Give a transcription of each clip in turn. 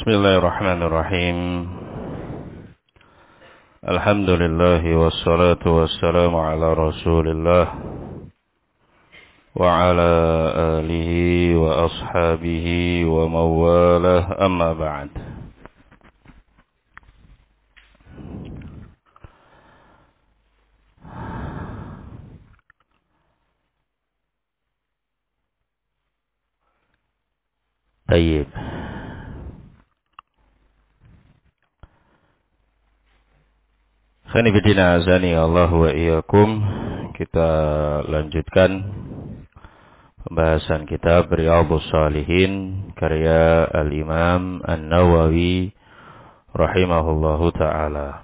Bismillahirrahmanirrahim. Alhamdulillah wassalatu wassalamu ala Rasulillah wa ala alihi wa ashabihi wa mawalah, amma ba'd. Tayyib. Khanifidina azani Allah wa iyyakum. Kita lanjutkan pembahasan kitab Riyadhus Shalihin karya Al-Imam An-Nawawi rahimahullahu ta'ala.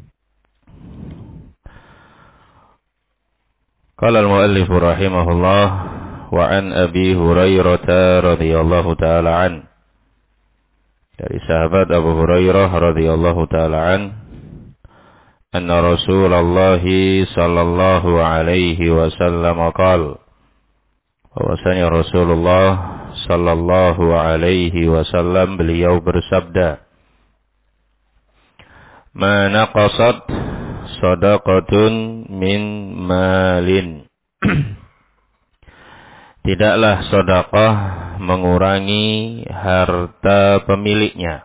Qala al-muallif rahimahullah wa an Abi Hurairah radhiyallahu ta'ala an. Dari sahabat Abu Hurairah radhiyallahu ta'ala an, anna Rasulullah sallallahu alaihi wasallam qala, bahwasanya Rasulullah sallallahu alaihi wasallam beliau bersabda, ma naqasat shadaqatun min malin. Tidaklah sedekah mengurangi harta pemiliknya.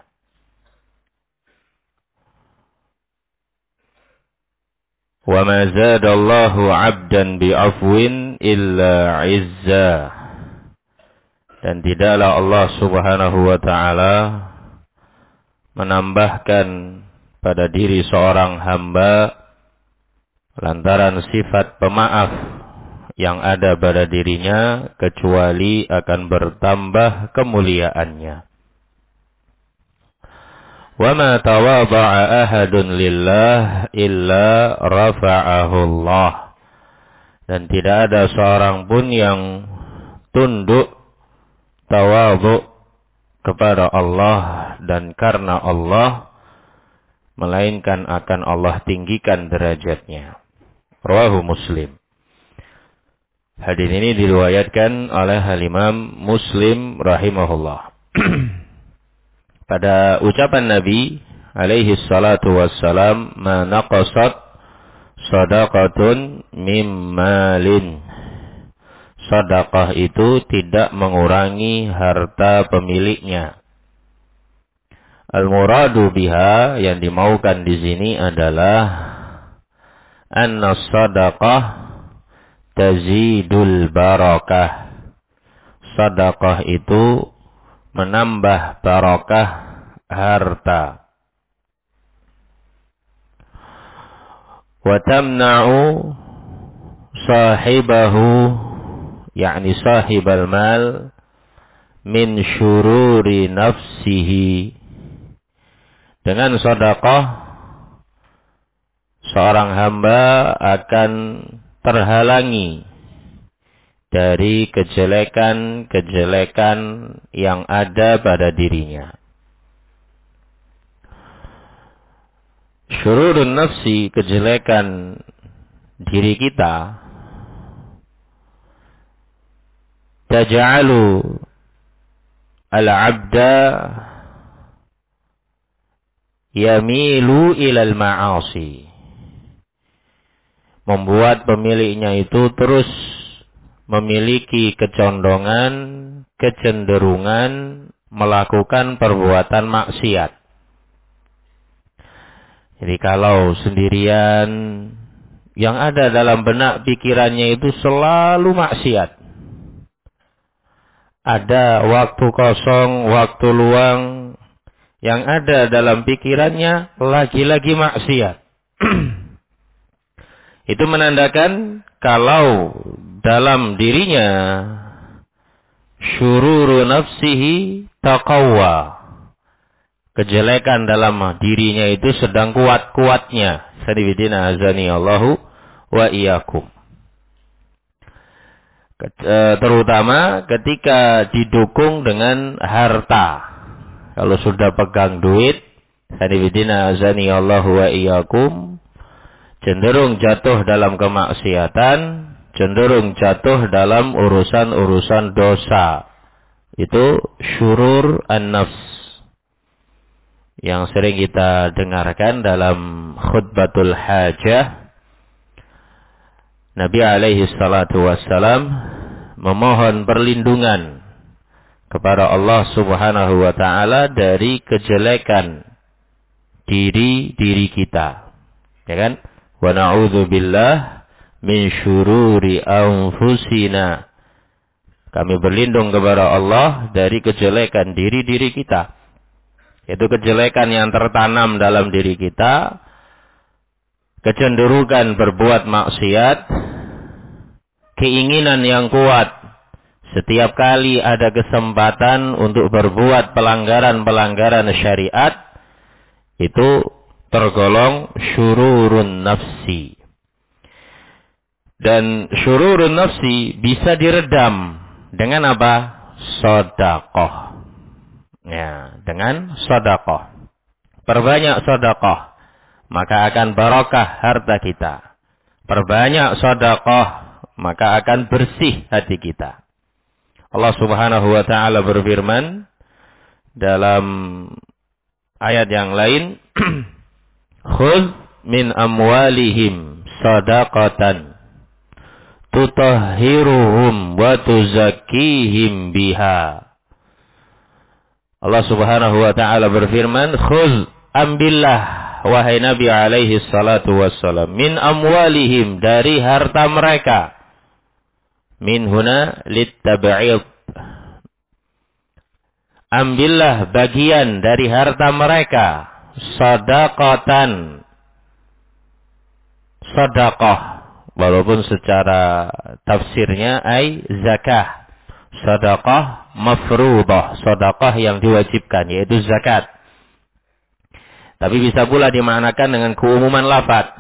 Wa ma zadallahu 'abdan bi'afwin illa 'izza. Dan tidaklah Allah Subhanahu wa taala menambahkan pada diri seorang hamba lantaran sifat pemaaf yang ada pada dirinya kecuali akan bertambah kemuliaannya. Wa ma tawadha'a ahadun lillah illa rafa'ahu Allah. Dan tidak ada seorang pun yang tunduk tawadhu kepada Allah dan karena Allah, melainkan akan Allah tinggikan derajatnya. Rawahu Muslim. Hadis ini diriwayatkan oleh Al-Imam Muslim rahimahullah. Pada ucapan Nabi alaihi salatu wassalam, ma naqasat shadaqatun mim malin. Sedekah itu tidak mengurangi harta pemiliknya. Al-muradu biha, yang dimaukan di sini adalah anna sadaqah tazidul barakah. Sedekah itu menambah barakah harta. Wa tamna'u sahibahu, yakni sahibal mal, min syururi nafsihi. Dengan sedekah seorang hamba akan terhalangi dari kejelekan-kejelekan yang ada pada dirinya. Syururun nafsi, kejelekan diri kita, taj'alu al-'abda yamilu ilal ma'asi. Membuat pemiliknya itu terus memiliki kecondongan, kecenderungan melakukan perbuatan maksiat. Jadi kalau sendirian, yang ada dalam benak pikirannya itu selalu maksiat. Ada waktu kosong, waktu luang, yang ada dalam pikirannya lagi-lagi maksiat. Itu menandakan kalau dalam dirinya syururu nafsihi taqawwa. Kejelekan dalam dirinya itu sedang kuat-kuatnya. Sadibidina azani Allahu wa iyyakum. Terutama ketika didukung dengan harta. Kalau sudah pegang duit, sadibidina azani Allahu wa iyyakum, cenderung jatuh dalam kemaksiatan, cenderung jatuh dalam urusan-urusan dosa. Itu syurur an-nafs. yang sering kita dengarkan dalam khutbatul hajah, Nabi alaihi salatu wassalam memohon perlindungan kepada Allah subhanahu wa ta'ala dari kejelekan diri kita. Ya kan? Wa na'udzubillah min syururi anfusina. Kami berlindung kepada Allah dari kejelekan diri-diri kita. Yaitu kejelekan yang tertanam dalam diri kita, kecenderungan berbuat maksiat, keinginan yang kuat setiap kali ada kesempatan untuk berbuat pelanggaran-pelanggaran syariat, itu tergolong syururun nafsi. Dan syururun nafsi bisa diredam dengan apa? Sedekah. Ya, dengan sedekah. Perbanyak sedekah, maka akan barokah harta kita. Perbanyak sedekah, maka akan bersih hati kita. Allah subhanahu wa ta'ala berfirman dalam ayat yang lain, khudh min amwalihim sadaqatan tutahhiruhum wa tuzakkihim biha. Allah subhanahu wa ta'ala berfirman, khudh, ambillah wahai Nabi alaihi salatu wassalam, min amwalihim, dari harta mereka. Min huna littab'id. Ambillah bagian dari harta mereka, sadaqatan, sedekah, walaupun secara tafsirnya ai zakah. Sedekah mafruḍah, sedekah yang diwajibkan, yaitu zakat. Tapi bisa pula dimaknakan dengan keumuman lafaz.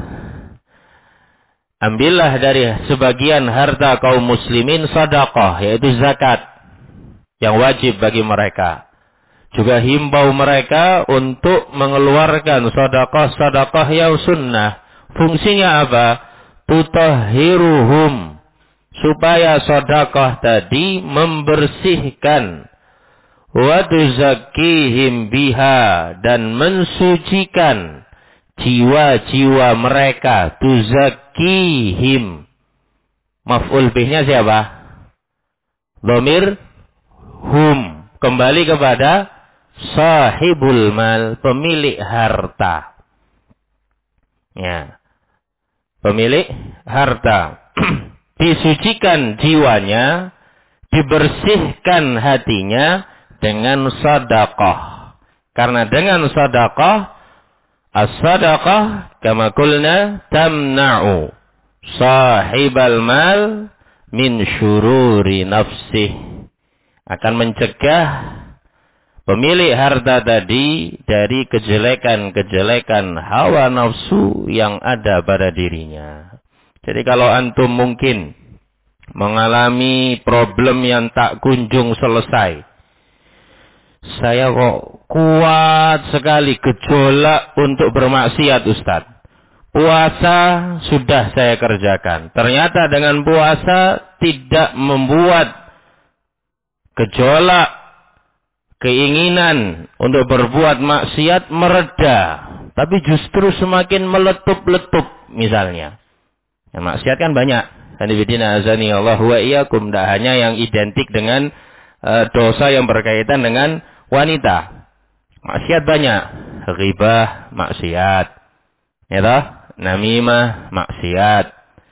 Ambillah dari sebagian harta kaum muslimin sedekah, yaitu zakat, yang wajib bagi mereka. Juga himbau mereka untuk mengeluarkan sedekah-sedekah yang sunnah. Fungsinya apa? Tutahhiruhum, supaya sedekah tadi membersihkan, wa tuzakkihim biha, dan mensucikan jiwa-jiwa mereka. Tuzakkihim, maf'ul bihnya siapa? Dhamir hum, kembali kepada sahibul mal, pemilik harta. Ya, pemilik harta. Disucikan jiwanya, dibersihkan hatinya dengan sedekah. Karena dengan sedekah, as-sadaqah kama qulna tamna'u sahibal mal min syururi nafsih. Akan mencegah pemilik harta tadi dari kejelekan-kejelekan hawa nafsu yang ada pada dirinya. Jadi kalau antum mungkin mengalami problem yang tak kunjung selesai. Saya kok kuat sekali gejolak untuk bermaksiat, Ustaz. Puasa sudah saya kerjakan. Ternyata dengan puasa tidak membuat gejolak keinginan untuk berbuat maksiat mereda. Tapi justru semakin meletup-letup misalnya. Ya, maksiat kan banyak. Hanifidina azani Allah wa iyyakum. Tidak hanya yang identik dengan dosa yang berkaitan dengan wanita. Maksiat banyak. Ghibah, maksiat. Ya toh? Namimah, maksiat.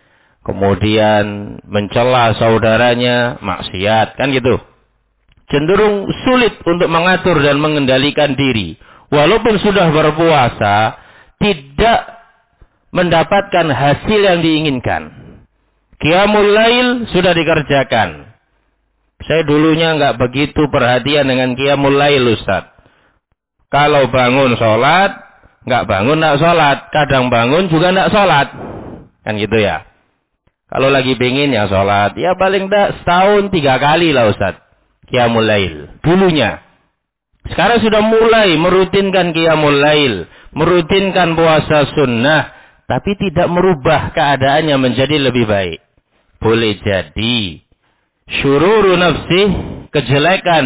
Kemudian mencela saudaranya, maksiat. Kan gitu. Cenderung sulit untuk mengatur dan mengendalikan diri. Walaupun sudah berpuasa, tidak mendapatkan hasil yang diinginkan. Qiyamul lail sudah dikerjakan. Saya dulunya nggak begitu perhatian dengan qiyamul lail, Ustaz. Kalau bangun sholat, nggak bangun nggak sholat. Kadang bangun juga nggak sholat. Kan gitu ya. Kalau lagi pingin ya sholat. Ya paling nggak setahun 3 kali lah, Ustaz. Qiyamul lail. Dulunya. Sekarang sudah mulai merutinkan qiyamul lail. Merutinkan puasa sunnah. Tapi tidak merubah keadaannya menjadi lebih baik. Boleh jadi syururu nafsih, kejelekan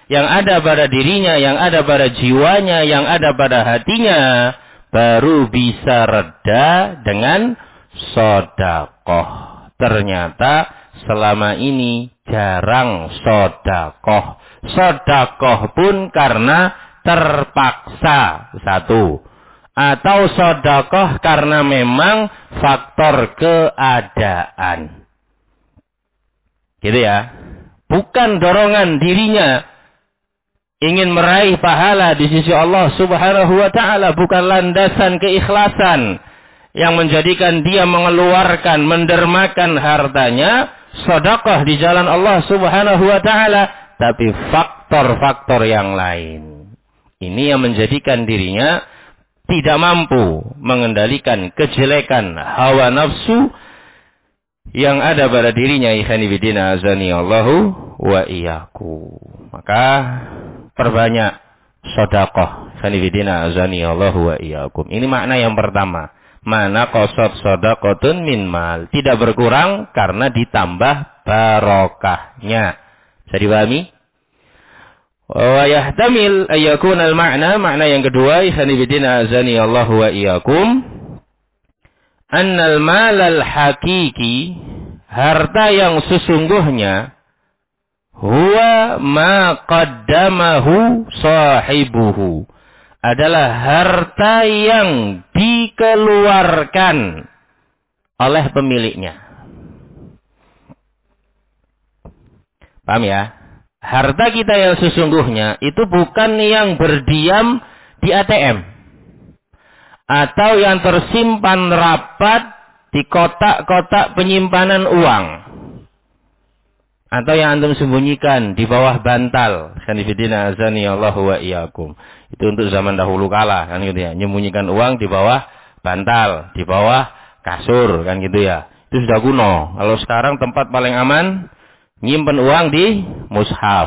yang ada pada dirinya, yang ada pada jiwanya, yang ada pada hatinya, baru bisa reda dengan sedekah. Ternyata selama ini jarang sedekah. Sedekah pun karena terpaksa, satu. Atau sedekah karena memang faktor keadaan. Gitu ya. Bukan dorongan dirinya ingin meraih pahala di sisi Allah Subhanahu wa taala, bukan landasan keikhlasan yang menjadikan dia mengeluarkan, mendermakan hartanya sedekah di jalan Allah Subhanahu wa taala, tapi faktor-faktor yang lain. Ini yang menjadikan dirinya tidak mampu mengendalikan kejelekan hawa nafsu yang ada pada dirinya. Ikhwani fillah azani Allahu wa iyyakum. Maka perbanyak sedekah. Ikhwani fillah azani Allahu wa iyyakum. Ini makna yang pertama. Mana qasad sadaqatun min mal. Tidak berkurang karena ditambah barokahnya. Bisa dipahami? Wa yahtamil ayyakun al-ma'na. Makna yang kedua. Ikhwani fillah azani Allahu wa iyyakum. Annal malal hakiki, harta yang sesungguhnya, huwa ma qaddamahu sahibuhu, adalah harta yang dikeluarkan oleh pemiliknya. Paham ya? Harta kita yang sesungguhnya itu bukan yang berdiam di ATM. Atau yang tersimpan rapat di kotak-kotak penyimpanan uang. Atau yang antum sembunyikan di bawah bantal. Khanifidina azani Allahu wa iyyakum. Itu untuk zaman dahulu kala, kan gitu ya. Menyembunyikan uang di bawah bantal, di bawah kasur, kan gitu ya. Itu sudah kuno. Kalau sekarang tempat paling aman, nyimpen uang di mushaf.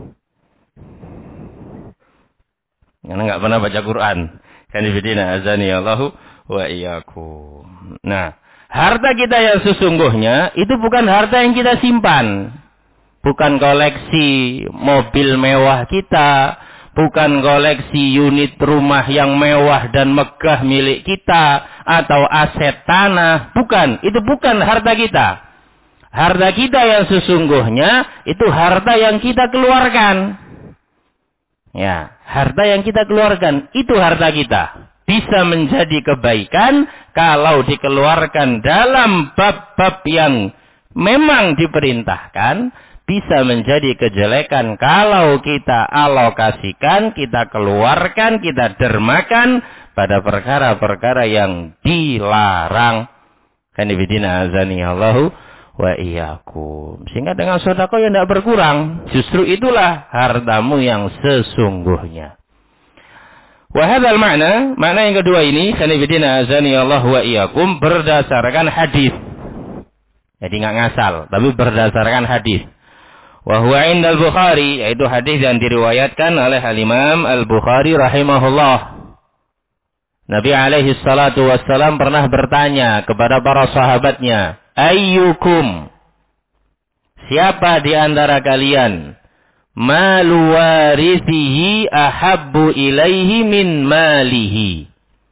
Karena nggak pernah baca Quran. Kanifidina azani Allahu wa iyyakum. Nah, harta kita yang sesungguhnya itu bukan harta yang kita simpan. Bukan koleksi mobil mewah kita, bukan koleksi unit rumah yang mewah dan megah milik kita, atau aset tanah, bukan. Itu bukan harta kita. Harta kita yang sesungguhnya itu harta yang kita keluarkan. Ya, harta yang kita keluarkan itu harta kita. Bisa menjadi kebaikan kalau dikeluarkan dalam bab-bab yang memang diperintahkan. Bisa menjadi kejelekan kalau kita alokasikan, kita keluarkan, kita dermakan pada perkara-perkara yang dilarang. Kanifidina azani Allahu wa iyyakum. Sehingga dengan sedekah yang tidak berkurang. Justru itulah hartamu yang sesungguhnya. Wa hadzal makna yang kedua ini, kanifidina azani Allah wa iyyakum, berdasarkan hadis. Jadi enggak ngasal, tapi berdasarkan hadis. Wa huwa indal Bukhari, yaitu hadis yang diriwayatkan oleh Al-Imam Al-Bukhari rahimahullah. Nabi alaihi salatu wassalam pernah bertanya kepada para sahabatnya, ayyukum, siapa di antara kalian, malu warithihi ahabbu ilaihi min malihi.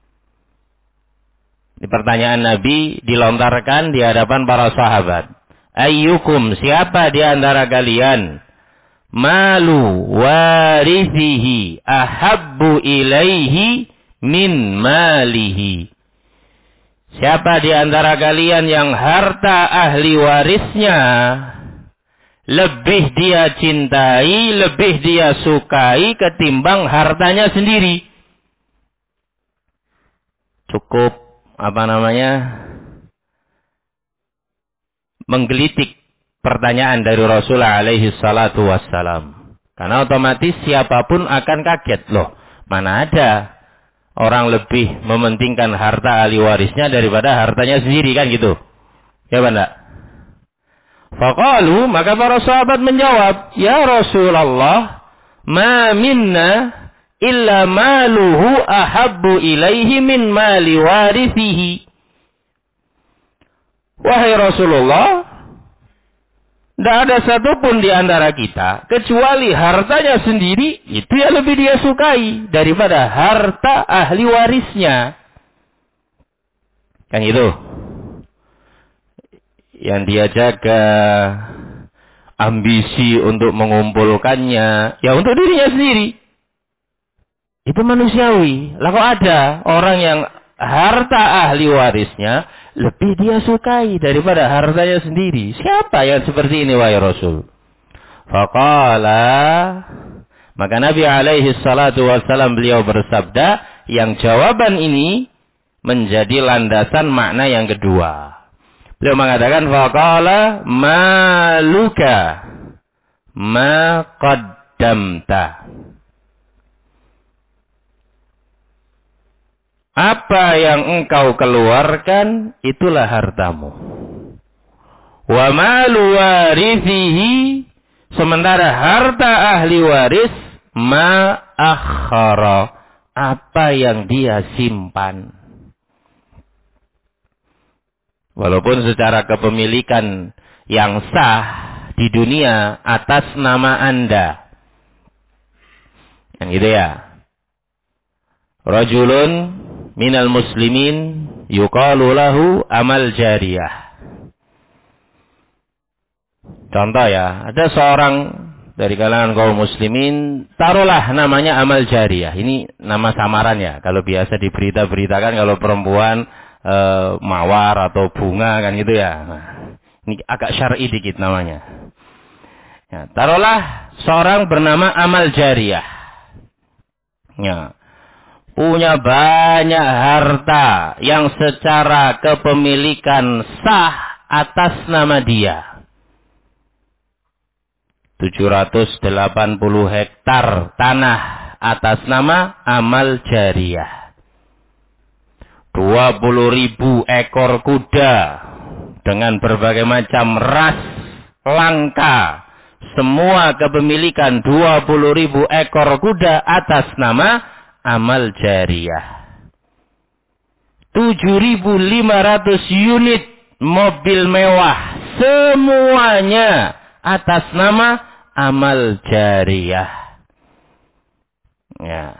Ini pertanyaan Nabi dilontarkan di hadapan para sahabat. Ayyukum, siapa di antara kalian, malu warithihi ahabbu ilaihi min malihi. Siapa di antara kalian yang harta ahli warisnya lebih dia cintai, lebih dia sukai ketimbang hartanya sendiri? Cukup menggelitik pertanyaan dari Rasulullah alaihi salatu wassalam. Karena otomatis siapapun akan kaget. Loh, mana ada orang lebih mementingkan harta ahli warisnya daripada hartanya sendiri, kan gitu. Ya benda. Faqalu, maka para sahabat menjawab, ya Rasulullah, ma minna illa maluhu ahabbu ilaihi min mali warithihi. Wahai Rasulullah, Tidak ada satupun di antara kita, kecuali hartanya sendiri, itu yang lebih dia sukai daripada harta ahli warisnya. Kan itu. Yang dia jaga, ambisi untuk mengumpulkannya, ya untuk dirinya sendiri. Itu manusiawi. Lah kok ada orang yang harta ahli warisnya lebih dia sukai daripada hartanya sendiri. Siapa yang seperti ini wahai Rasul? Faqala, maka Nabi alaihi salatu wassalam beliau bersabda, yang jawaban ini menjadi landasan makna yang kedua. Beliau mengatakan, faqala maluka ma qaddamta. Apa yang engkau keluarkan, itulah hartamu. Wa malu warithihi, sementara harta ahli waris, ma akhara, apa yang dia simpan. Walaupun secara kepemilikan yang sah di dunia atas nama Anda. Yang gitu ya. Rajulun minal muslimin yuqalu lahu amal jariyah. Contoh ya, ada seorang dari kalangan kaum muslimin, taruhlah namanya amal jariyah. Ini nama samaran ya. Kalau biasa diberita-beritakan kalau perempuan mawar atau bunga kan gitu ya. Nah, ini agak syar'i dikit namanya. Ya, taruhlah seorang bernama amal jariyah. Ya. Punya banyak harta yang secara kepemilikan sah atas nama dia. 780 hektar tanah atas nama amal jariyah. 20.000 ekor kuda dengan berbagai macam ras langka. Semua kepemilikan 20.000 ekor kuda atas nama amal jariyah. 7.500 unit mobil mewah, semuanya atas nama amal jariyah. Ya.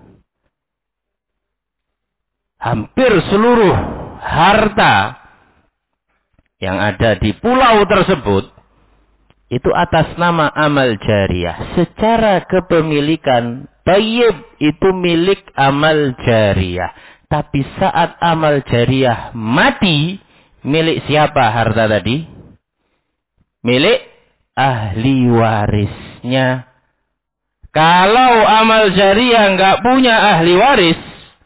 Hampir seluruh harta yang ada di pulau tersebut itu atas nama amal jariyah. Secara kepemilikan thayyib itu milik amal jariyah. Tapi saat amal jariyah mati, milik siapa harta tadi? Milik ahli warisnya. Kalau amal jariyah nggak punya ahli waris,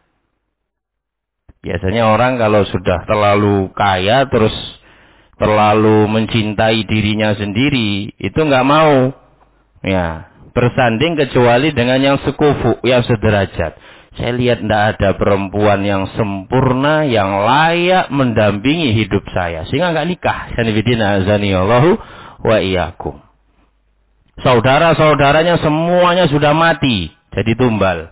biasanya orang kalau sudah terlalu kaya terus terlalu mencintai dirinya sendiri, itu nggak mau ya bersanding kecuali dengan yang sekufu, yang sederajat. Saya lihat tidak ada perempuan yang sempurna, yang layak mendampingi hidup saya, sehingga nggak nikah. Sanibidina azanillahu wa iyyakum. Saudara-saudaranya semuanya sudah mati, jadi tumbal.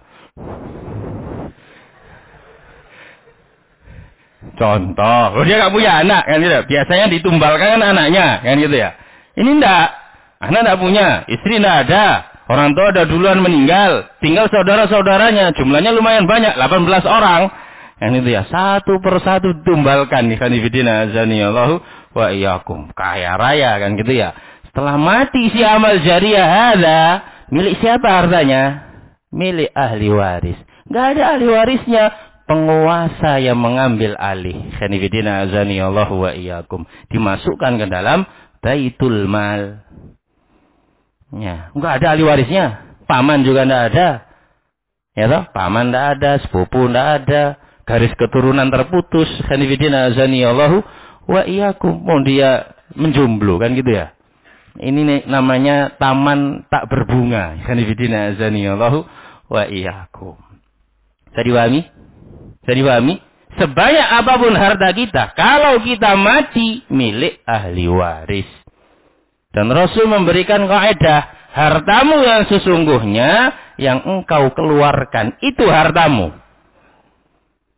Contoh, dia nggak punya anak kan gitu. Biasanya ditumbalkan kan anaknya kan gitu ya. Ini enggak, anak enggak punya, istri enggak ada, orang tua udah duluan meninggal, tinggal saudara-saudaranya, jumlahnya lumayan banyak, 18 orang. Kan itu ya, satu persatu ditumbalkan nih kanifidina azanillahu wa iyyakum. Kaya raya kan gitu ya. Setelah mati si amal jariyah ada, milik siapa hartanya? Milik ahli waris. Enggak ada ahli warisnya. Penguasa yang mengambil alih. Khanifidina azani Allah wa iyyakum. Dimasukkan ke dalam baitul mal. Ya, enggak ada ahli warisnya. Paman juga enggak ada. Ya toh, paman enggak ada, sepupu enggak ada, garis keturunan terputus. Khanifidina azani Allah wa iyyakum. Mau dia menjomblo kan gitu ya. Ini namanya taman tak berbunga. Khanifidina azani Allah wa iyyakum. Bisa dipahami? Bisa dipahami? Sebanyak apapun harta kita, kalau kita mati, milik ahli waris. Dan Rasul memberikan kaidah, hartamu yang sesungguhnya, yang engkau keluarkan, itu hartamu.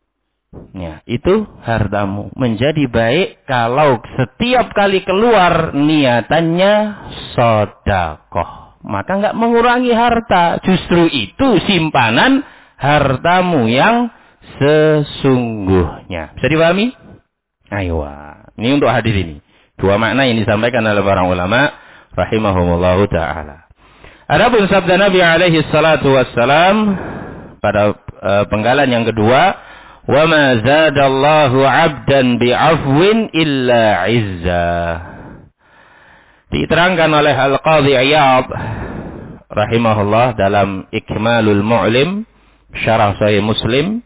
Ya, itu hartamu. Menjadi baik kalau setiap kali keluar niatannya sedekah. Maka enggak mengurangi harta. Justru itu simpanan hartamu yang sesungguhnya. Bisa dipahami? Ayo. Ini untuk hadis ini. Dua makna yang disampaikan oleh para ulama rahimahumullahu taala. Adapun sabda Nabi alaihi salatu wassalam pada penggalan yang kedua, wa ma zadallahu 'abdan bi'afwin illa 'izza. Diterangkan oleh Al-Qadhi Iyad rahimahullah dalam Ikmalul Mu'lim syarah Sahih Muslim.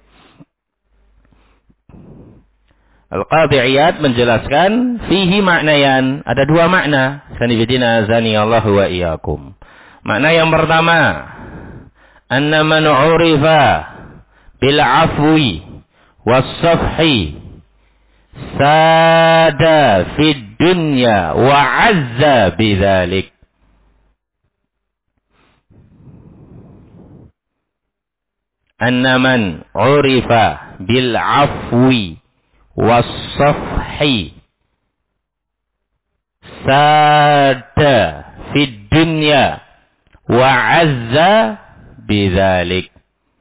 Al-Qadhi Iyad menjelaskan fihi maknayan, ada dua makna. Sanibidina azani Allah wa iyyakum. Makna yang pertama, anna man 'urifa bil 'afwi was-safhi sada fid dunya wa 'azza bidzalik. Anna man 'urifa bil 'afwi was-safhi sada fid dunya wa 'azza bidzalik.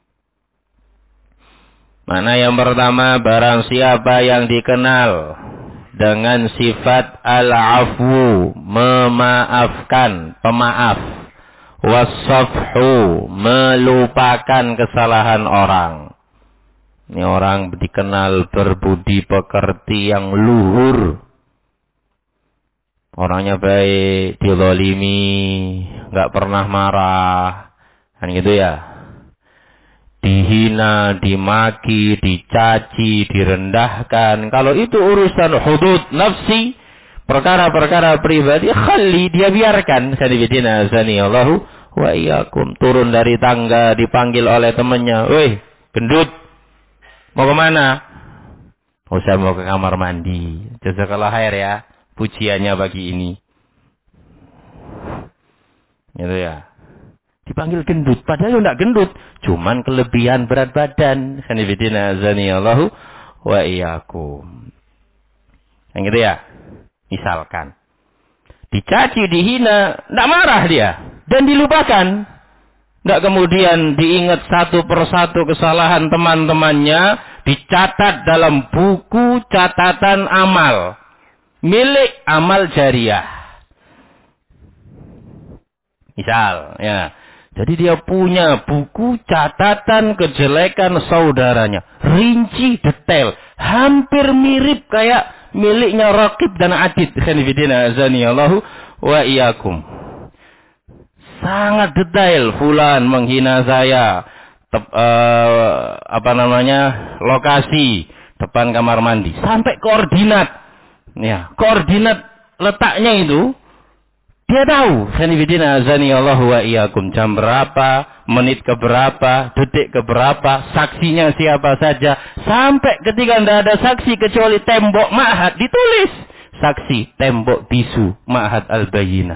Mana yang pertama, barang siapa yang dikenal dengan sifat al-afwu, memaafkan, pemaaf, was-safhu, melupakan kesalahan orang. Ini orang dikenal berbudi pekerti yang luhur. Orangnya baik, dizalimi, enggak pernah marah. Kan gitu ya. Dihina, dimaki, dicaci, direndahkan. Kalau itu urusan hudud nafsi, perkara-perkara pribadi, khali, dia biarkan. Sanibidina azani Allahu wa iyyakum. Turun dari tangga, dipanggil oleh temannya. Weh, gendut, mau kemana? Saya mau ke kamar mandi. Jazakallah khair ya, pujiannya bagi ini. Gitu ya. Dipanggil gendut, padahal enggak gendut, cuman kelebihan berat badan. Sanibidina azani Allahu wa iyyakum. Yang gitu ya. Misalkan dicaci, dihina, enggak marah dia dan dilupakan. Enggak kemudian diingat satu persatu kesalahan teman-temannya, dicatat dalam buku catatan amal milik amal jariah. Misal, ya. Jadi dia punya buku catatan kejelekan saudaranya. Rinci, detail. Hampir mirip kayak miliknya Raqib dan Atid. Khanifidina azani Allahu wa iyyakum. Sangat detail. Fulan menghina saya. Lokasi. Depan kamar mandi. Sampai koordinat. Ya, koordinat letaknya itu. Dia tahu, sanibidina azani Allahu wa iyyakum, jam berapa, menit ke berapa, detik ke berapa, saksinya siapa saja. Sampai ketika tidak ada saksi kecuali tembok ma'had, ditulis. Saksi, tembok bisu, ma'had al-bayyinah.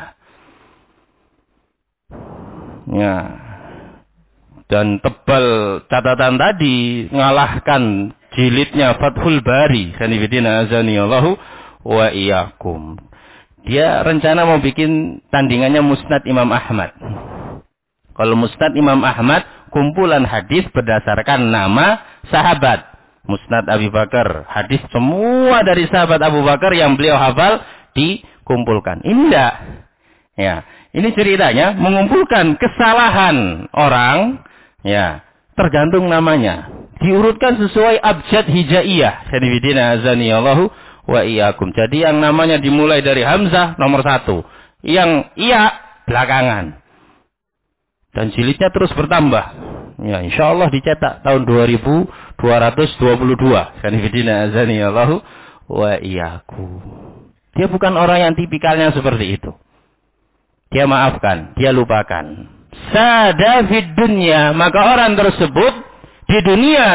Ya. Dan tebal catatan tadi, ngalahkan jilidnya Fathul Bari. Sanibidina azani Allahu wa iyyakum. Dia rencana mau bikin tandingannya Musnad Imam Ahmad. Kalau Musnad Imam Ahmad, kumpulan hadis berdasarkan nama sahabat. Musnad Abu Bakar, hadis semua dari sahabat Abu Bakar yang beliau hafal dikumpulkan. Ini enggak. Ya, ini ceritanya mengumpulkan kesalahan orang, ya, tergantung namanya. Diurutkan sesuai abjad hijaiyah. Sanibidina azani Allahu wa iyyakum. Jadi yang namanya dimulai dari Hamzah nomor 1. Yang iya belakangan. Dan jilidnya terus bertambah. Ya, insyaallah dicetak tahun 2222. Kanifidina azani Allahu wa iyyakum. Dia bukan orang yang tipikalnya seperti itu. Dia maafkan, dia lupakan. Sada fid dunya, maka orang tersebut di dunia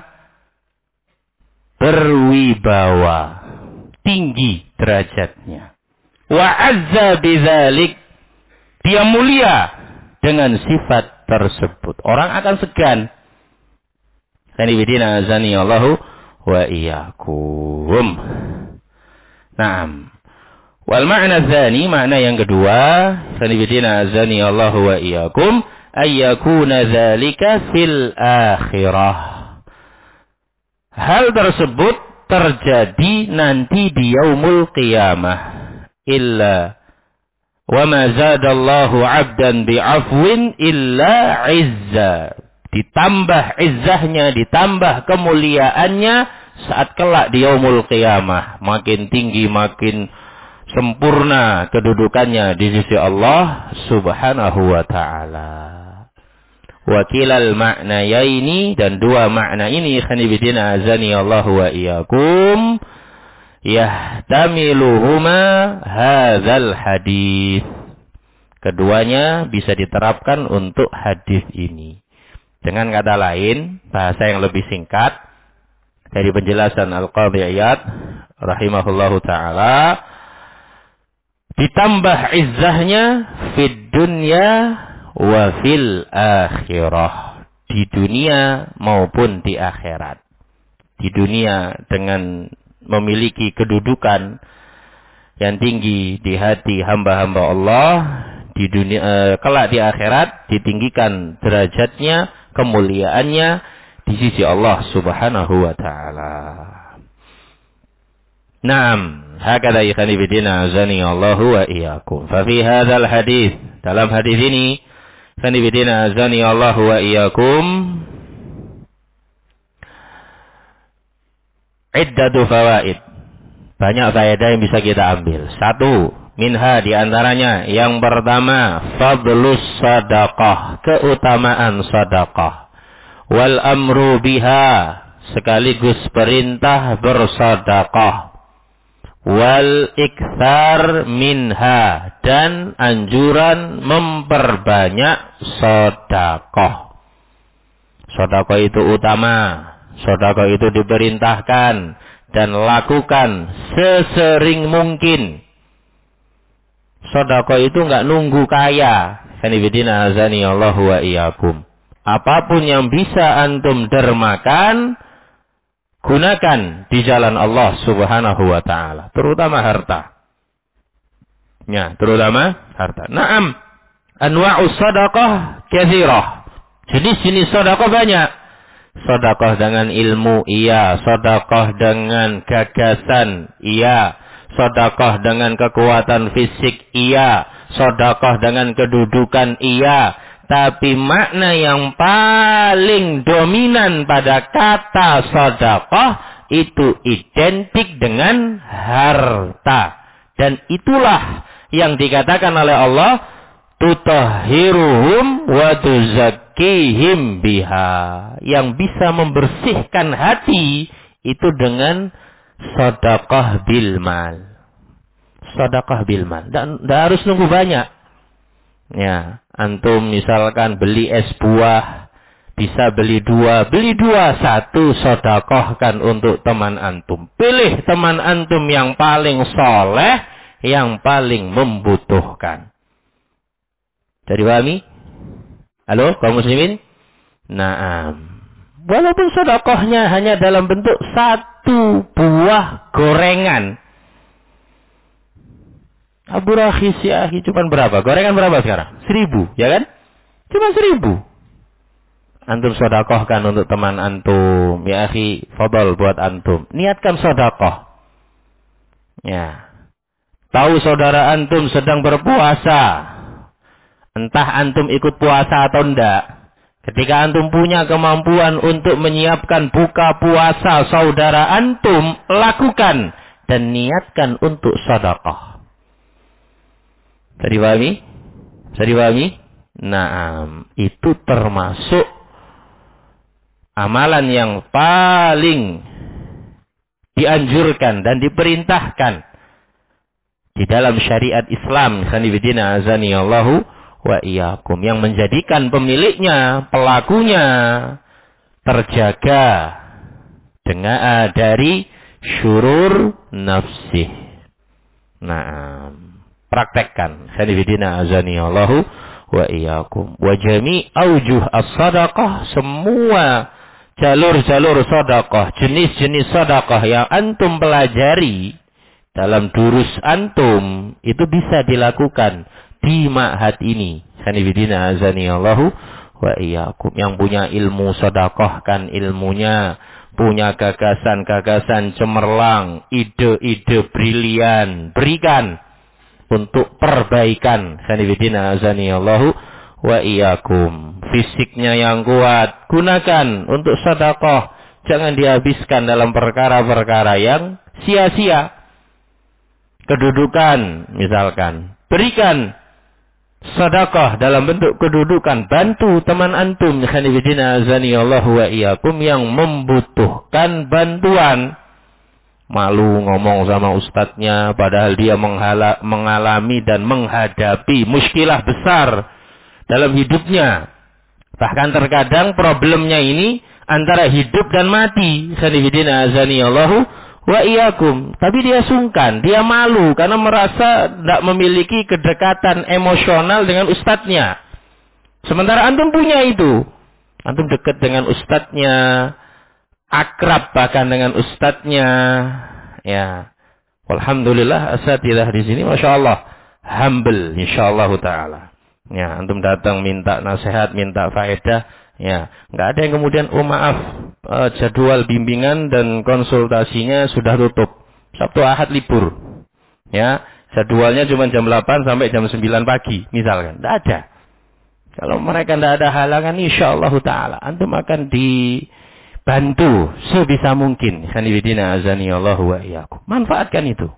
berwibawa, tinggi derajatnya. Wa azza bidzalik, dia mulia dengan sifat tersebut. Orang akan segan. Sanibidina azani Allahu wa iyyakum. Naam. Wal ma'na tsani, makna yang kedua, sanibidina azani Allah wa iyyakum, ayyakuna dzalika fil akhirah. Hal tersebut terjadi nanti di yaumul qiyamah. Illa wa ma zadallahu 'abdan bi'afwin illa 'izza. Ditambah izzahnya, ditambah kemuliaannya saat kelak di yaumul qiyamah. Makin tinggi, makin sempurna kedudukannya di sisi Allah Subhanahu wa ta'ala. Wakilal maknayaini, dan dua makna ini khanibidina azani Allah wa iyyakum, yahtamiluhuma hadzal hadis. Keduanya bisa diterapkan untuk hadis ini. Dengan kata lain, bahasa yang lebih singkat dari penjelasan Al-Qadhi Iyad rahimahullahu ta'ala, ditambah izzahnya fid dunya wa fil akhirah, di dunia maupun di akhirat. Di dunia dengan memiliki kedudukan yang tinggi di hati hamba-hamba Allah, di dunia kelak di akhirat ditinggikan derajatnya, kemuliaannya di sisi Allah Subhanahu wa ta'ala. Naam. Hakadha ikhani bidina azani Allahu wa iyyakum. Fa fi hadzal hadis, dalam hadis ini ikhani bidina azani Allahu wa iyyakum, iddatu fawaid. Banyak faedah yang bisa kita ambil. Satu, minha di antaranya yang pertama, fadlus shadaqah, keutamaan sedekah. Wal amru biha, sekaligus perintah bersedekah. Wal ikthar minha, dan anjuran memperbanyak sedekah. Sedekah itu utama, sedekah itu diperintahkan dan lakukan sesering mungkin. Sedekah itu enggak nunggu kaya. Sanibidina azani Allah wa iyyakum. Apapun yang bisa antum dermakan, gunakan di jalan Allah Subhanahu wa ta'ala. Terutama harta. Ya, terutama harta. Naam. Anwa'us sadaqah katsirah. Jenis-jenis sedekah banyak. Sedekah dengan ilmu, iya. Sedekah dengan gagasan, iya. Sedekah dengan kekuatan fisik, iya. Sedekah dengan kedudukan, iya. Tapi makna yang paling dominan pada kata sedekah itu identik dengan harta. Dan itulah yang dikatakan oleh Allah, tutahhiruhum wa tuzakkihim biha. Yang bisa membersihkan hati itu dengan sedekah bil mal. Sedekah bil mal. Dan tidak harus nunggu banyak. Ya, antum misalkan beli es buah, bisa beli dua, satu sedekahkan untuk teman antum. Pilih teman antum yang paling soleh, yang paling membutuhkan. Jadi pahami? Halo, kaum muslimin? Naam. Walaupun sedekahnya hanya dalam bentuk satu buah gorengan. Abu Rakhis ya akhi, cuma berapa? Gorengan berapa sekarang? 1.000, ya kan? Cuma 1.000. Antum sedekahkan untuk teman antum, ya akhi, fadal buat antum. Niatkan sedekah. Ya. Tahu saudara antum sedang berpuasa. Entah antum ikut puasa atau enggak. Ketika antum punya kemampuan untuk menyiapkan buka puasa saudara antum, lakukan dan niatkan untuk sedekah. Bisa dipahami? Bisa dipahami? Nah, itu termasuk amalan yang paling dianjurkan dan diperintahkan di dalam syariat Islam. Sanibidina azani Allahu wa iyyakum. Yang menjadikan pemiliknya, pelakunya terjaga dengan dari syurur nafsih. Nah, praktekkan. Sanibidina azani Allahu wa iyyakum. Wa jami' aujuh as-sadaqah, semua jalur-jalur sedekah, jenis-jenis sedekah yang antum pelajari dalam durus antum, itu bisa dilakukan di ma'had ini. Sanibidina azanillahu wa iyyakum. Yang punya ilmu sedekahkan ilmunya, punya gagasan-gagasan cemerlang, ide-ide brilian, berikan untuk perbaikan. Sanibidina azanillahu wa iyyakum. Fisiknya yang kuat, gunakan untuk sedekah. Jangan dihabiskan dalam perkara-perkara yang sia-sia. Kedudukan misalkan, berikan sedekah dalam bentuk kedudukan, bantu teman antum khanifidina azanillahu wa iyyakum yang membutuhkan bantuan. Malu ngomong sama ustadznya padahal dia mengalami dan menghadapi muskilah besar dalam hidupnya. Bahkan terkadang problemnya ini antara hidup dan mati. Khanifidina azanillahu wa iyyakum. Tapi dia sungkan, dia malu karena merasa tidak memiliki kedekatan emosional dengan ustadznya. Sementara antum punya itu. Antum dekat dengan ustadznya, akrab bahkan dengan ustadznya. Ya. Alhamdulillah asatidzah di sini Masya Allah humble insyaallah taala. Ya, antum datang minta nasihat, minta faedah. Ya, nggak ada yang kemudian maaf, jadwal bimbingan dan konsultasinya sudah tutup. Sabtu Ahad libur. Ya, jadwalnya cuma jam 8 sampai jam 9 pagi misalkan. Nggak ada. Kalau mereka nggak ada halangan insyaallah taala antum akan dibantu sebisa mungkin. Sanibidina azanillahu wa iyyakum. Manfaatkan itu.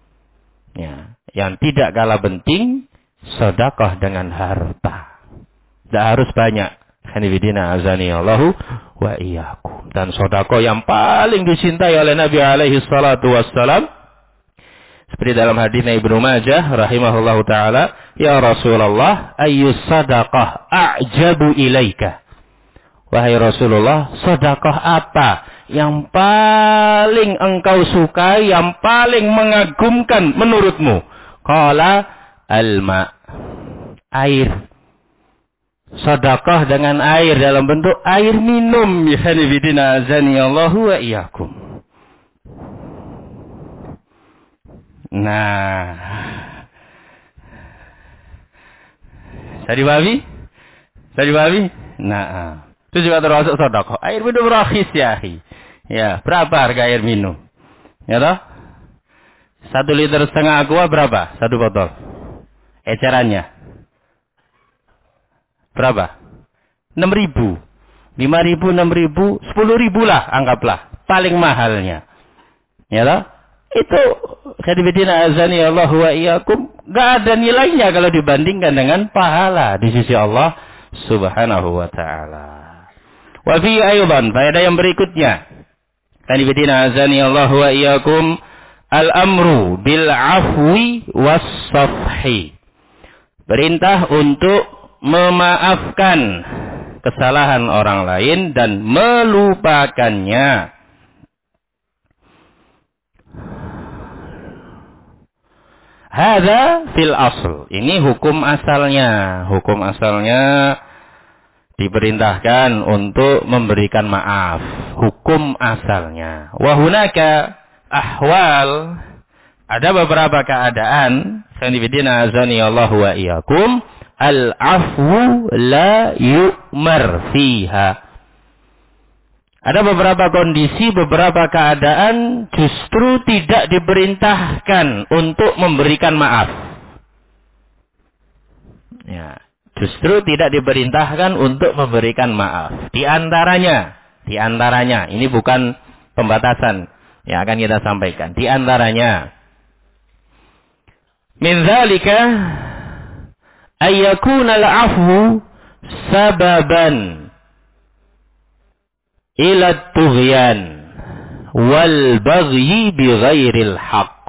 Ya, yang tidak kalah penting sedekah dengan harta. Tidak harus banyak. Hanifidina azanillahu wa iyyakum. Dan sedekah yang paling dicintai oleh Nabi alaihi salatu wassalam seperti dalam hadis Ibnu Majah rahimahullahu taala, ya Rasulullah, ayyus sadaqah a'jabu ilaika. Wahai Rasulullah, sedekah apa yang paling engkau sukai, yang paling mengagumkan menurutmu? Qala al-ma, air. Sedekah dengan air dalam bentuk air minum. Hanifidina azanillahu wa iyyakum. Nah, saya dipahami? Saya dipahami? Nah, itu juga termasuk sedekah. Air minum rakhis ya, akhi. Ya, berapa harga air minum? Ya toh? 1,5 liter aqua berapa? Satu botol. Ecerannya berapa? 6.000. 5.000, 6.000, 10.000 lah anggaplah. Paling mahalnya. Ya toh? Itu khadibidina azanillahu wa iyyakum. Gak ada nilainya kalau dibandingkan dengan pahala di sisi Allah subhanahu wa ta'ala. Wa fi aydan, faedah yang berikutnya. Khadibidina azanillahu wa iyyakum. Al-amru bil afwi was safhi. Perintah untuk memaafkan kesalahan orang lain dan melupakannya. Hadza fil asl. Ini hukum asalnya. Hukum asalnya diperintahkan untuk memberikan maaf. Hukum asalnya. Wa hunaka ahwal. Ada beberapa keadaan. Sanibidina azanillahu wa iyyakum. Al-afwu la yu'mar fiha. Ada beberapa kondisi, beberapa keadaan justru tidak diperintahkan untuk memberikan maaf. Ya, justru tidak diperintahkan untuk memberikan maaf. Di antaranya, ini bukan pembatasan yang akan kita sampaikan. Di antaranya, min dzalika ayyakuna al-'afwu sababan ila tughyan wal baghyi bi ghairil haqq.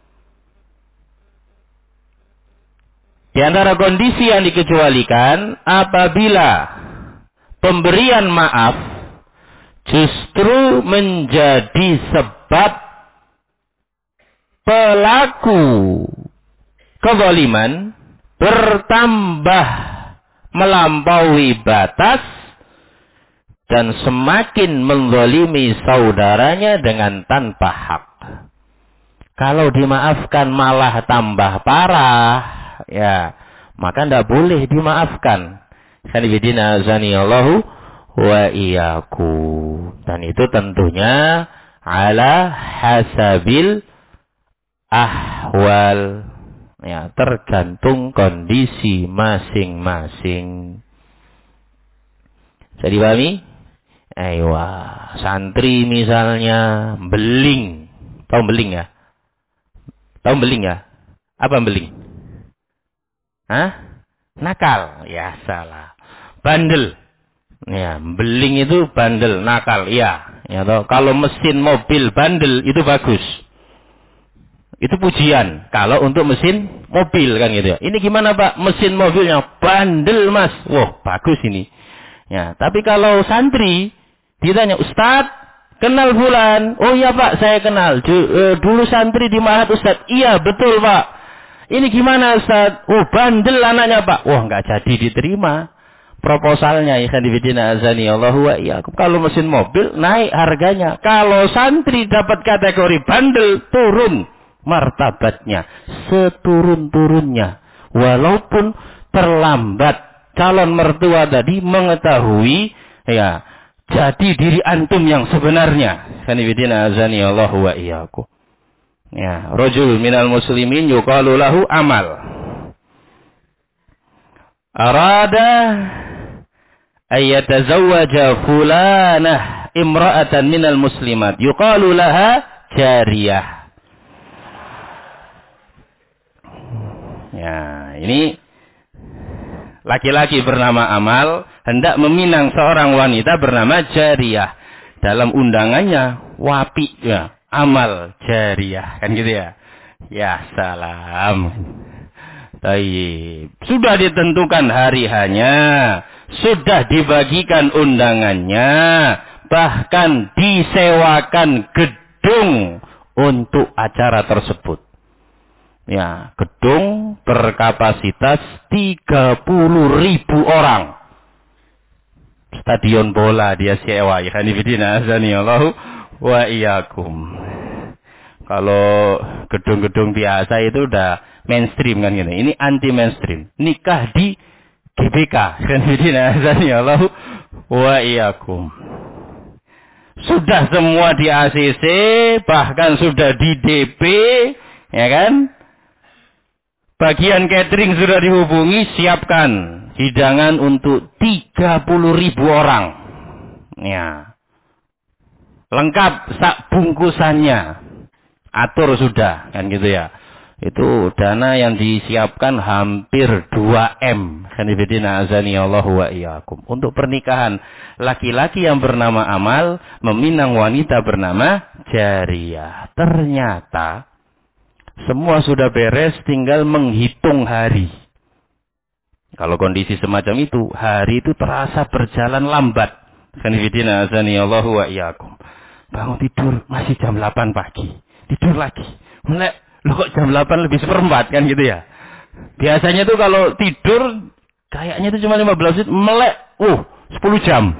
Di antara kondisi yang dikecualikan apabila pemberian maaf justru menjadi sebab pelaku kezaliman bertambah melampaui batas dan semakin menzalimi saudaranya dengan tanpa hak. Kalau dimaafkan malah tambah parah, ya, maka tidak boleh dimaafkan. Khanifidina azanillahu wa iyyakum. Dan itu tentunya ala hasabil ahwal, ya, tergantung kondisi masing-masing. Jadi pahami? Aywa, santri misalnya beling. Tahu beling ya? Tahu beling ya? Apa beling? Hah? Nakal. Ya salah. Bandel. Ya, beling itu bandel, nakal. Iya. Ya, kalau mesin mobil bandel itu bagus. Itu pujian. Kalau untuk mesin mobil kan gitu ya. Ini gimana Pak? Mesin mobilnya bandel Mas. Wah, bagus ini. Ya, tapi kalau santri ditanya, Ustadz, kenal fulan? Oh iya Pak, saya kenal. Dulu santri di Mahat Ustadz. Iya, betul Pak. Ini gimana Ustadz? Oh, bandel anaknya Pak. Wah, nggak jadi diterima proposalnya. Ikhwan fillah azani Allahu wa iyyakum. Kalau mesin mobil naik harganya. Kalau santri dapat kategori bandel, turun martabatnya seturun-turunnya. Walaupun terlambat calon mertua tadi mengetahui, ya, jadi diri antum yang sebenarnya. Khanifidina azani Allah wa iyyakum. Ya, rajul minal muslimin yuqalu lahu amal. Arada ayyatazawwaja fulanah imra'atan minal muslimat yuqalu laha jariyah. Ya, ini laki-laki bernama Amal hendak meminang seorang wanita bernama Jariyah. Dalam undangannya wapi, ya, Amal Jariyah, kan gitu ya. Ya salam. Taib. Sudah ditentukan hari hanya, sudah dibagikan undangannya, bahkan disewakan gedung untuk acara tersebut. Ya, gedung berkapasitas 30.000 orang. Stadion bola dia sewa. Ya, Khanifidina azanillahu wa iyyakum. Kalau gedung-gedung biasa itu udah mainstream kan gitu. Ini anti mainstream. Nikah di GBK. Khanifidina azanillahu wa iyyakum. Sudah semua di ACC, bahkan sudah di DP, ya kan? Bagian catering sudah dihubungi, siapkan hidangan untuk 30.000 orang. Ya. Lengkap sak bungkusannya. Atur sudah, kan gitu ya. Itu dana yang disiapkan hampir 2M. Khanifidina azani Allahu wa iyyakum. Untuk pernikahan laki-laki yang bernama Amal meminang wanita bernama Jariyah. Ternyata semua sudah beres, tinggal menghitung hari. Kalau kondisi semacam itu, hari itu terasa berjalan lambat. Khanifidina azani Allahu wa iyyakum. Bangun tidur masih jam 8 pagi. Tidur lagi. Melek, lo kok jam 8 lebih seperempat kan gitu ya. Biasanya tuh kalau tidur kayaknya itu cuma 15 menit, melek 10 jam.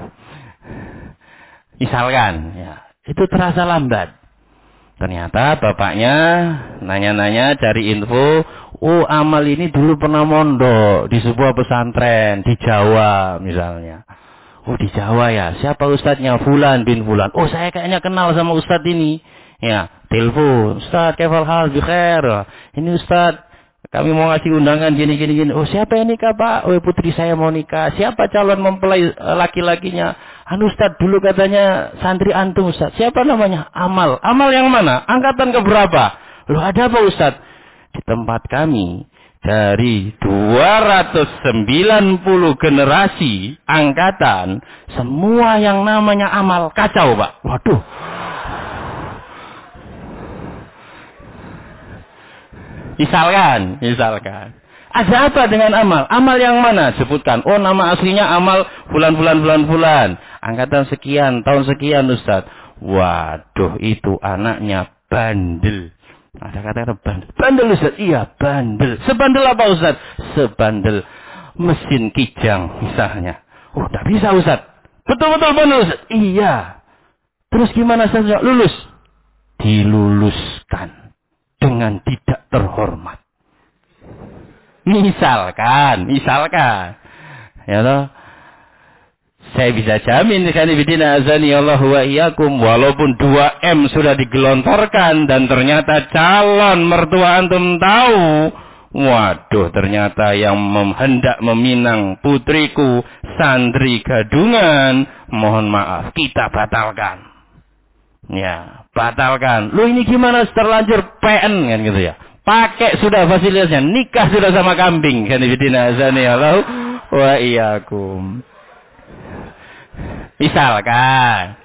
Misalkan ya, itu terasa lambat. Ternyata bapaknya nanya-nanya cari info, Amal ini dulu pernah mondok di sebuah pesantren di Jawa misalnya. Di Jawa ya, siapa ustadznya? Fulan bin Fulan. Saya kayaknya kenal sama ustadz ini. Ya, telepon, Ustadz, kaifal hal, bikhair. Ini Ustadz, kami mau ngasih undangan gini. Siapa yang nikah Pak? Putri saya mau nikah. Siapa calon mempelai laki-lakinya? Ustadz, dulu katanya santri antum Ustadz. Siapa namanya? Amal. Amal yang mana? Angkatan keberapa? Loh, ada apa Ustadz? Di tempat kami, dari 290 generasi angkatan, semua yang namanya Amal kacau Pak. Waduh. Misalkan. Ada apa dengan Amal? Amal yang mana? Sebutkan. Nama aslinya Amal bulan. Angkatan sekian, tahun sekian Ustaz. Waduh, itu anaknya bandel. Ada kata-kata bandel. Bandel Ustaz? Iya, bandel. Sebandel apa Ustaz? Sebandel mesin kijang misalnya. Tidak bisa Ustaz. Betul-betul benar. Iya. Terus gimana saja lulus? Diluluskan dengan tidak terhormat. Misalkan. Ya toh. Saya bisa jamin kanibidina azani Allah wa iyyakum, walaupun 2M sudah digelontorkan dan ternyata calon mertua antum tahu, waduh ternyata yang hendak meminang putriku santri gadungan, mohon maaf kita batalkan. Ya, batalkan. Lu ini gimana terlanjur PN kan gitu ya. Pakai sudah fasilitasnya, nikah sudah sama kambing kanibidina azani Allah wa iyyakum. Misalkan.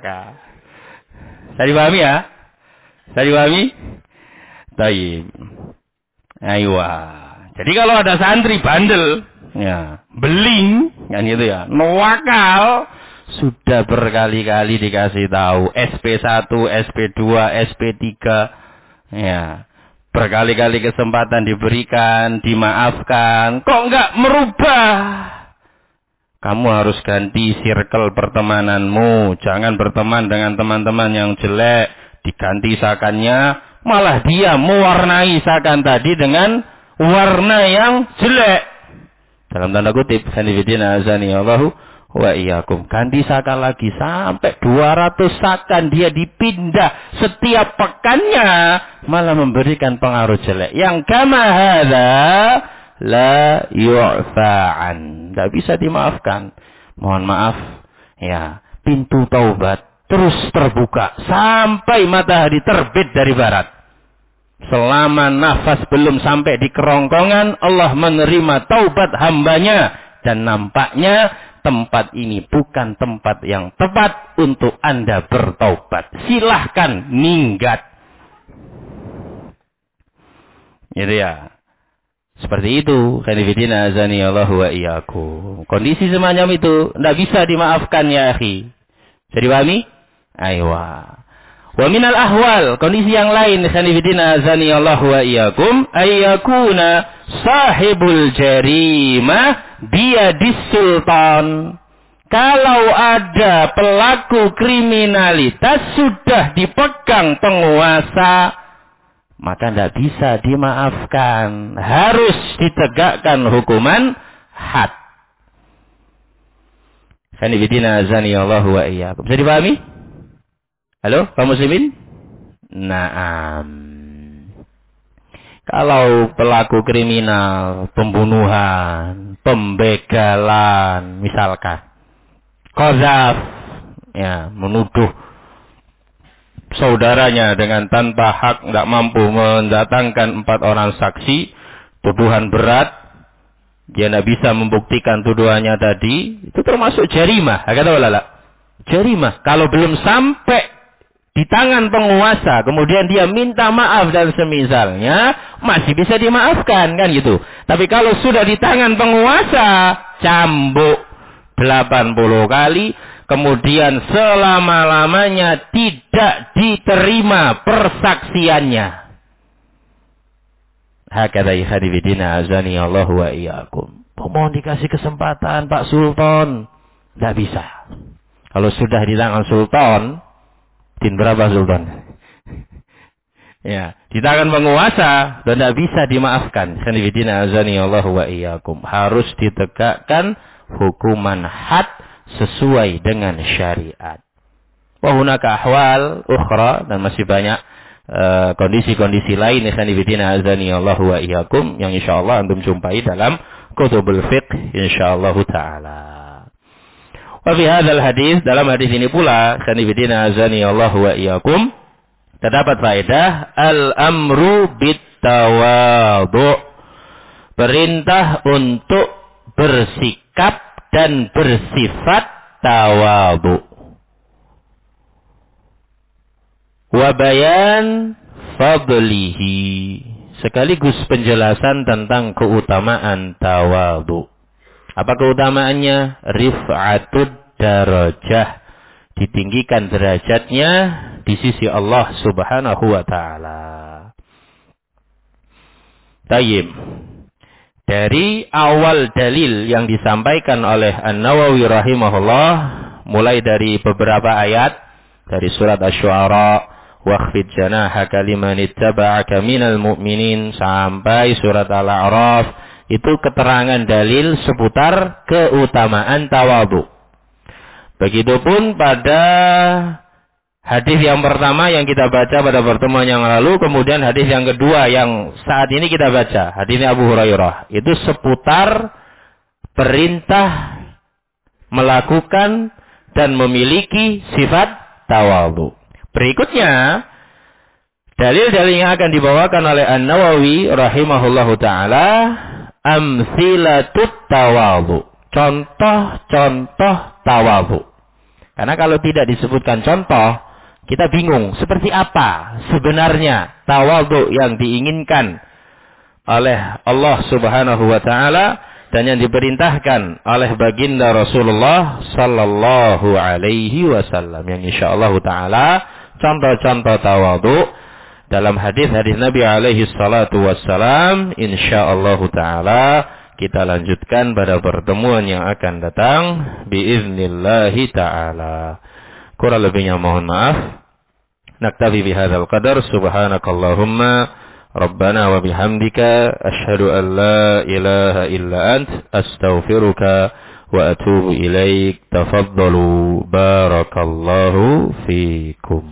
Saya dipahami ya? Saya dipahami? Baik. Aywa. Jadi kalau ada santri bandel, ya, beling, kan gitu ya, nuwakal, sudah berkali-kali dikasih tahu, SP1, SP2, SP3, ya, berkali-kali kesempatan diberikan, dimaafkan, kok enggak merubah? Kamu harus ganti circle pertemananmu. Jangan berteman dengan teman-teman yang jelek. Diganti sakannya. Malah dia mewarnai sakan tadi dengan warna yang jelek. Dalam tanda kutip. Sanifidina azani Allahu wa iyyakum. Ganti sakan lagi. Sampai 200 sakan dia dipindah. Setiap pekannya. Malah memberikan pengaruh jelek. Yang kama hadha la yu'fa'an. Tidak bisa dimaafkan. Mohon maaf. Ya, pintu taubat terus terbuka. Sampai matahari terbit dari barat. Selama nafas belum sampai di kerongkongan, Allah menerima taubat hambanya. Dan nampaknya tempat ini bukan tempat yang tepat untuk Anda bertaubat. Silahkan minggat. Gitu ya. Seperti itu, kanifidina azani Allah wa iyyakum. Kondisi semacam itu tidak bisa dimaafkan ya akhi. Jadi pahami? Aywa. Wa minal ahwal, kondisi yang lain kanifidina azani Allah wa iyyakum, ayyakuna sahibul jarimah biyadis sultan. Kalau ada pelaku kriminalitas sudah dipegang penguasa, maka tidak bisa dimaafkan. Harus ditegakkan hukuman had. Kanibidina azani Allah wa iyyakum. Bisa dipahami? Halo, kaum muslimin? Naam. Kalau pelaku kriminal, pembunuhan, pembegalan, misalkan. Qazaf, ya, menuduh saudaranya dengan tanpa hak, tidak mampu mendatangkan 4 orang saksi, tuduhan berat, dia tidak bisa membuktikan tuduhannya tadi, itu termasuk jarimah. Kata ulama, jarimah. Kalau belum sampai di tangan penguasa, kemudian dia minta maaf dan semisalnya, masih bisa dimaafkan, kan gitu. Tapi kalau sudah di tangan penguasa, cambuk 80 kali, kemudian selama-lamanya tidak diterima persaksiannya. Hakadha ikhadibidina azani Allah wa iyyakum. Mohon dikasih kesempatan Pak Sultan. Tidak bisa. Kalau sudah di tangan Sultan, din berapa Sultan? Ya, di tangan penguasa, dan tidak bisa dimaafkan. Ikhadibidina azani Allah wa iyyakum. Harus ditegakkan hukuman had sesuai dengan syariat. Wa hunaka ahwal ukhra, dan masih banyak kondisi-kondisi lain ikhwanifidina azani Allah wa iyyakum yang insyaallah antum jumpai dalam kutubul fiqh insyaallah taala. Wa fi hadzal hadis, dalam hadis ini pula ikhwanifidina azani Allah wa iyyakum terdapat faedah al-amru bit-tawadhu, perintah untuk bersikap dan bersifat tawadhu. Wa bayan fadlihi, sekaligus penjelasan tentang keutamaan tawadhu. Apa keutamaannya? Rif'atud darajah, ditinggikan derajatnya di sisi Allah Subhanahu wa taala. Tayyib. Dari awal dalil yang disampaikan oleh An-Nawawi rahimahullah mulai dari beberapa ayat dari surat Asy-Syu'ara, wakhfid janahaka liman ittaba'aka minal mu'minin, sampai surat Al-A'raf, itu keterangan dalil seputar keutamaan tawadhu. Begitupun pada hadis yang pertama yang kita baca pada pertemuan yang lalu, kemudian hadis yang kedua yang saat ini kita baca, hadisnya Abu Hurairah, itu seputar perintah melakukan dan memiliki sifat tawadhu. Berikutnya, dalil-dalil yang akan dibawakan oleh An-Nawawi rahimahullahu ta'ala, amsilatut tawadhu, contoh-contoh tawadhu. Karena kalau tidak disebutkan contoh, kita bingung seperti apa sebenarnya tawadhu yang diinginkan oleh Allah Subhanahu wa taala dan yang diperintahkan oleh baginda Rasulullah sallallahu alaihi wasallam, yang insyaallah taala contoh-contoh tawadhu dalam hadis-hadis Nabi alaihi salatu wassalam insyaallah taala kita lanjutkan pada pertemuan yang akan datang biiznillahi ta'ala. Kurang lebihnya mohon maaf. Naktafi bihadzal qadar. Subhanakallahumma rabbana wa bihamdika asyhadu an la ilaha illa ant astaghfiruka wa atubu ilaik. Tafaddalu barakallahu fiikum.